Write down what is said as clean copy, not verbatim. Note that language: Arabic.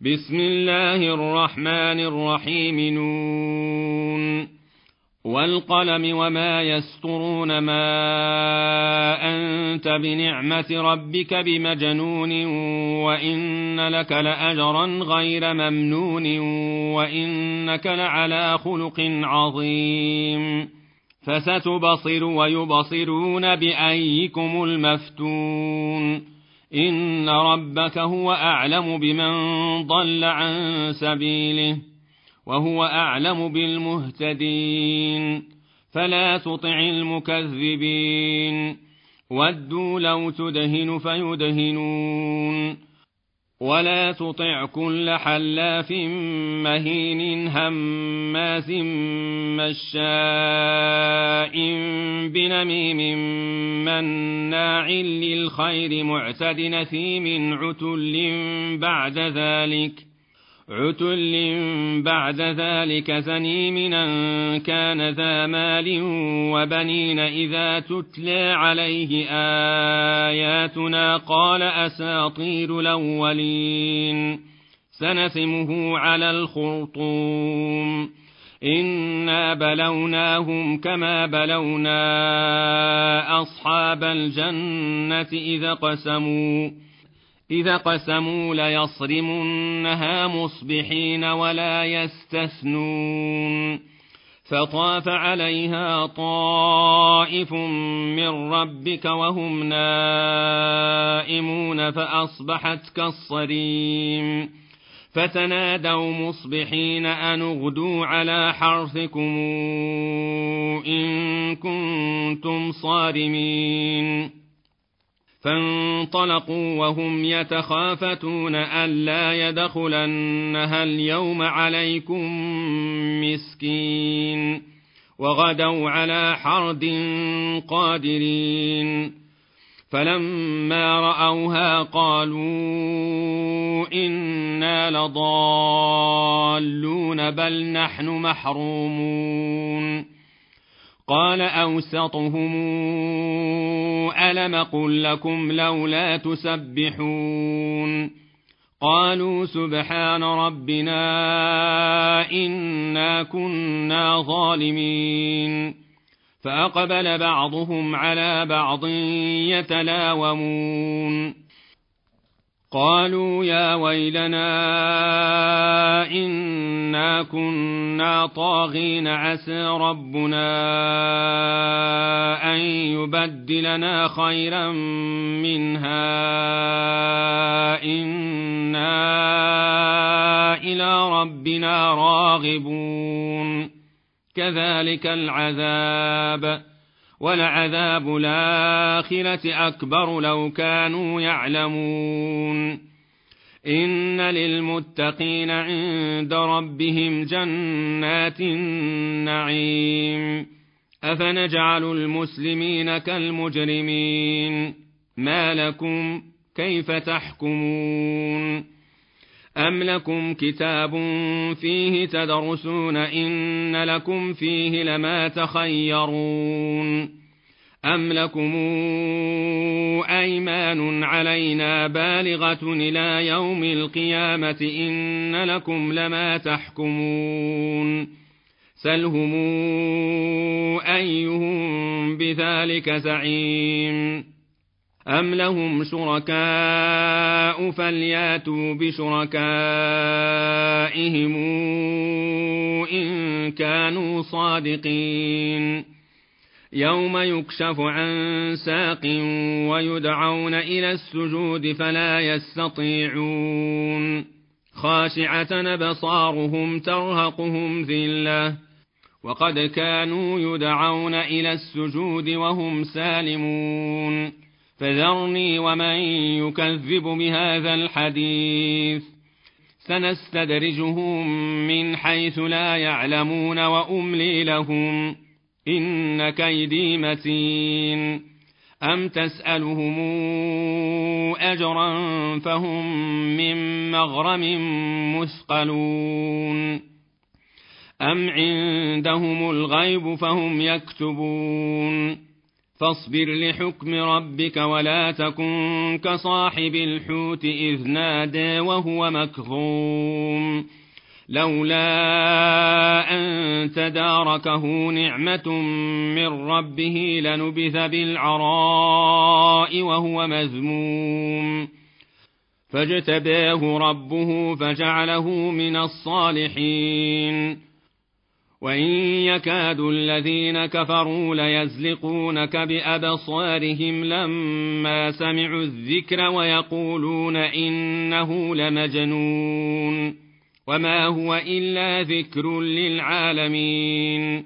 بسم الله الرحمن الرحيم نون والقلم وما يسطرون ما أنت بنعمة ربك بمجنون وإن لك لأجرا غير ممنون وإنك لعلى خلق عظيم فستبصر ويبصرون بأيكم المفتون إن ربك هو أعلم بمن ضل عن سبيله وهو أعلم بالمهتدين فلا تطع المكذبين ودوا لو تدهن فيدهنون ولا تطع كل حلاف مهين هماز مشاء بنميم مناع للخير معتد نثيم عتل بعد ذلك زنيم كان ذا مال وبنين إذا تتلى عليه آياتنا قال أساطير الأولين سنسمه على الخرطوم إنا بلوناهم كما بلونا أصحاب الجنة إذا قسموا ليصرمنها مصبحين ولا يستثنون فطاف عليها طائف من ربك وهم نائمون فأصبحت كالصريم فتنادوا مصبحين أن اغدوا على حرثكم إن كنتم صارمين فانطلقوا وهم يتخافتون ألا يدخلنها اليوم عليكم مسكين وغدوا على حرد قادرين فلما رأوها قالوا إنا لضالون بل نحن محرومون قال أوسطهم ألم قل لكم لولا تسبحون قالوا سبحان ربنا إنا كنا ظالمين فأقبل بعضهم على بعض يتلاومون قالوا يا ويلنا إنا كنا طاغين عسى ربنا أن يبدلنا خيرا منها إنا إلى ربنا راغبون كذلك العذاب ولعذاب الآخرة أكبر لو كانوا يعلمون إن للمتقين عند ربهم جنات النعيم أفنجعل المسلمين كالمجرمين ما لكم كيف تحكمون أم لكم كتاب فيه تدرسون إن لكم فيه لما تخيرون أم لكم أيمان علينا بالغة إلى يوم القيامة إن لكم لما تحكمون سلهم أيهم بذلك زعيم أم لهم شركاء فلياتوا بشركائهم إن كانوا صادقين يوم يكشف عن ساق ويدعون إلى السجود فلا يستطيعون خاشعة أبصارهم ترهقهم ذلة وقد كانوا يدعون إلى السجود وهم سالمون فذرني ومن يكذب بهذا الحديث سنستدرجهم من حيث لا يعلمون وأملي لهم إن كيدي متين أم تسألهم أجرا فهم من مغرم مثقلون أم عندهم الغيب فهم يكتبون فاصبر لحكم ربك ولا تكن كصاحب الحوت إذ نادى وهو مكظوم لولا أن تداركه نعمة من ربه لنبذ بالعراء وهو مذموم فاجتباه ربه فجعله من الصالحين وإن يكاد الذين كفروا ليزلقونك بأبصارهم لما سمعوا الذكر ويقولون إنه لمجنون وما هو إلا ذكر للعالمين